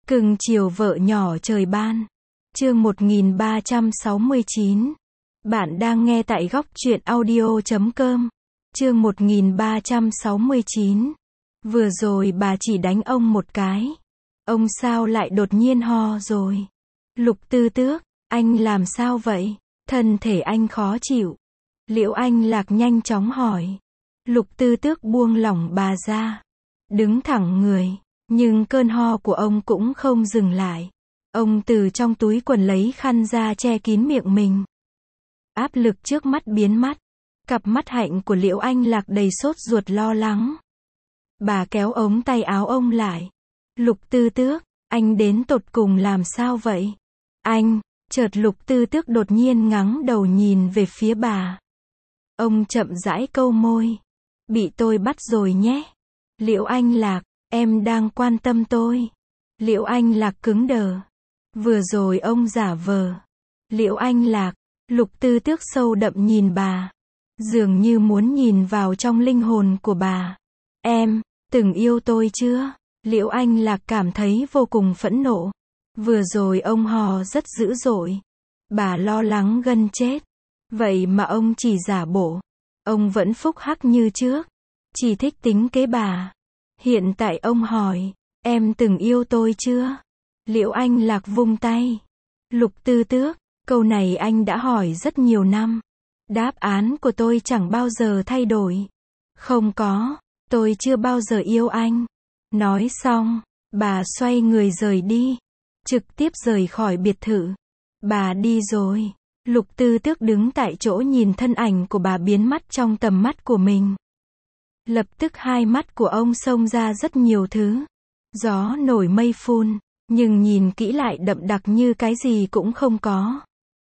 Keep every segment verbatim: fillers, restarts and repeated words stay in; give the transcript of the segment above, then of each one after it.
Cưng chiều vợ nhỏ trời ban. Chương một nghìn ba trăm sáu mươi chín. Bạn đang nghe tại góc truyện audio chấm com. Chương một nghìn ba trăm sáu mươi chín. Vừa rồi bà chỉ đánh ông một cái. Ông sao lại đột nhiên ho rồi? Lục Tư Tước, anh làm sao vậy? Thân thể anh khó chịu. Liễu Anh Lạc nhanh chóng hỏi. Lục Tư Tước buông lỏng bà ra. Đứng thẳng người. Nhưng cơn ho của ông cũng không dừng lại. Ông từ trong túi quần lấy khăn ra che kín miệng mình. Áp lực trước mắt biến mất. Cặp mắt hạnh của Liễu Anh Lạc đầy sốt ruột lo lắng. Bà kéo ống tay áo ông lại. Lục Tư Tước, anh đến tột cùng làm sao vậy? Anh, chợt Lục Tư Tước đột nhiên ngẩng đầu nhìn về phía bà. Ông chậm rãi câu môi. Bị tôi bắt rồi nhé. Liễu Anh Lạc, em đang quan tâm tôi. Liễu Anh Lạc cứng đờ. Vừa rồi ông giả vờ. Liễu Anh Lạc, Lục Tư Tước sâu đậm nhìn bà. Dường như muốn nhìn vào trong linh hồn của bà. Em, từng yêu tôi chưa? Liễu Anh Lạc cảm thấy vô cùng phẫn nộ. Vừa rồi ông hò rất dữ dội. Bà lo lắng gần chết. Vậy mà ông chỉ giả bộ. Ông vẫn phúc hắc như trước. Chỉ thích tính kế bà. Hiện tại ông hỏi, em từng yêu tôi chưa? Liễu Anh Lạc vung tay. Lục Tư Tước, câu này anh đã hỏi rất nhiều năm. Đáp án của tôi chẳng bao giờ thay đổi. Không có, tôi chưa bao giờ yêu anh. Nói xong, bà xoay người rời đi. Trực tiếp rời khỏi biệt thự. Bà đi rồi. Lục Tư Tước đứng tại chỗ nhìn thân ảnh của bà biến mất trong tầm mắt của mình. Lập tức hai mắt của ông xông ra rất nhiều thứ. Gió nổi mây phun, nhưng nhìn kỹ lại đậm đặc như cái gì cũng không có.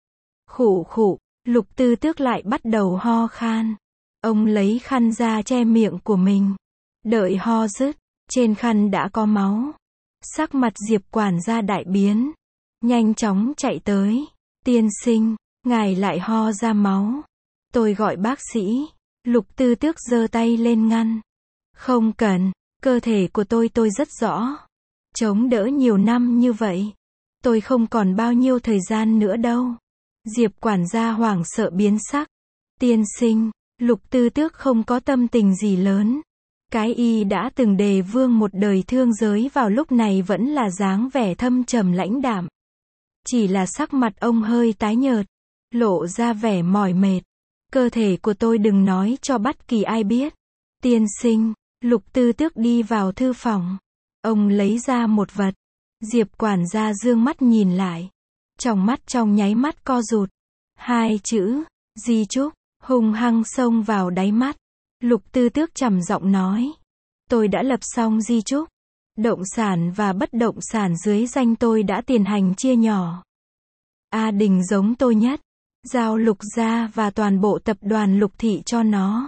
Khụ khụ, Lục Tư Tước lại bắt đầu ho khan. Ông lấy khăn ra che miệng của mình. Đợi ho dứt, trên khăn đã có máu. Sắc mặt Diệp quản gia đại biến. Nhanh chóng chạy tới. Tiên sinh, ngài lại ho ra máu. Tôi gọi bác sĩ. Lục Tư Tước giơ tay lên ngăn. Không cần, cơ thể của tôi tôi rất rõ. Chống đỡ nhiều năm như vậy. Tôi không còn bao nhiêu thời gian nữa đâu. Diệp quản gia hoảng sợ biến sắc. Tiên sinh, Lục Tư Tước không có tâm tình gì lớn. Cái y đã từng đề vương một đời thương giới vào lúc này vẫn là dáng vẻ thâm trầm lãnh đạm. Chỉ là sắc mặt ông hơi tái nhợt. Lộ ra vẻ mỏi mệt. Cơ thể của tôi đừng nói cho bất kỳ ai biết. Tiên sinh, Lục Tư Tước đi vào thư phòng. Ông lấy ra một vật. Diệp quản gia dương mắt nhìn lại. Trong mắt trong nháy mắt co rụt. Hai chữ, di chúc, hung hăng xông vào đáy mắt. Lục Tư Tước trầm giọng nói. Tôi đã lập xong di chúc. Động sản và bất động sản dưới danh tôi đã tiền hành chia nhỏ. A Đình giống tôi nhất. Giao Lục gia và toàn bộ tập đoàn Lục thị cho nó.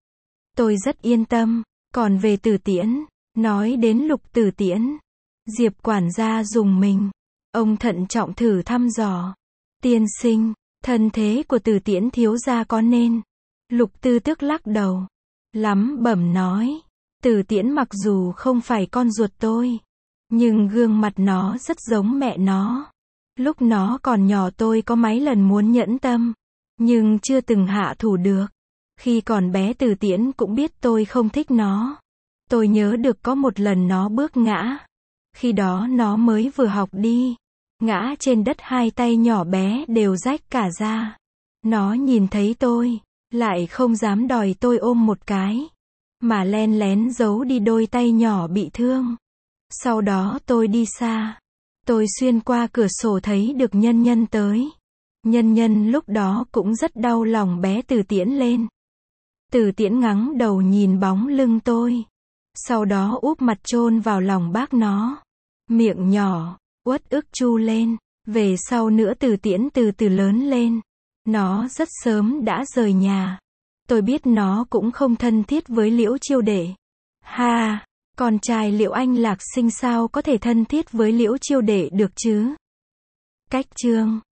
Tôi rất yên tâm. Còn về Tử Tiễn, nói đến Lục Tử Tiễn, Diệp quản gia dùng mình. Ông thận trọng thử thăm dò. Tiên sinh, thân thế của Tử Tiễn thiếu gia có nên? Lục Tư Tước lắc đầu. Lắm bẩm nói. Tử Tiễn mặc dù không phải con ruột tôi, nhưng gương mặt nó rất giống mẹ nó. Lúc nó còn nhỏ tôi có mấy lần muốn nhẫn tâm, nhưng chưa từng hạ thủ được. Khi còn bé Tử Tiễn cũng biết tôi không thích nó. Tôi nhớ được có một lần nó bước ngã. Khi đó nó mới vừa học đi. Ngã trên đất hai tay nhỏ bé đều rách cả ra. Nó nhìn thấy tôi, lại không dám đòi tôi ôm một cái, mà len lén giấu đi đôi tay nhỏ bị thương. Sau đó tôi đi xa. Tôi xuyên qua cửa sổ thấy được Nhân Nhân tới. Nhân Nhân lúc đó cũng rất đau lòng bé Tử Tiễn lên. Tử Tiễn ngẩng đầu nhìn bóng lưng tôi. Sau đó úp mặt chôn vào lòng bác nó. Miệng nhỏ, uất ức chu lên. Về sau nữa Tử Tiễn từ từ lớn lên. Nó rất sớm đã rời nhà. Tôi biết nó cũng không thân thiết với Liễu Chiêu Đệ. Ha, con trai Liễu Anh Lạc sinh sao có thể thân thiết với Liễu Chiêu Đệ được chứ? Cách chương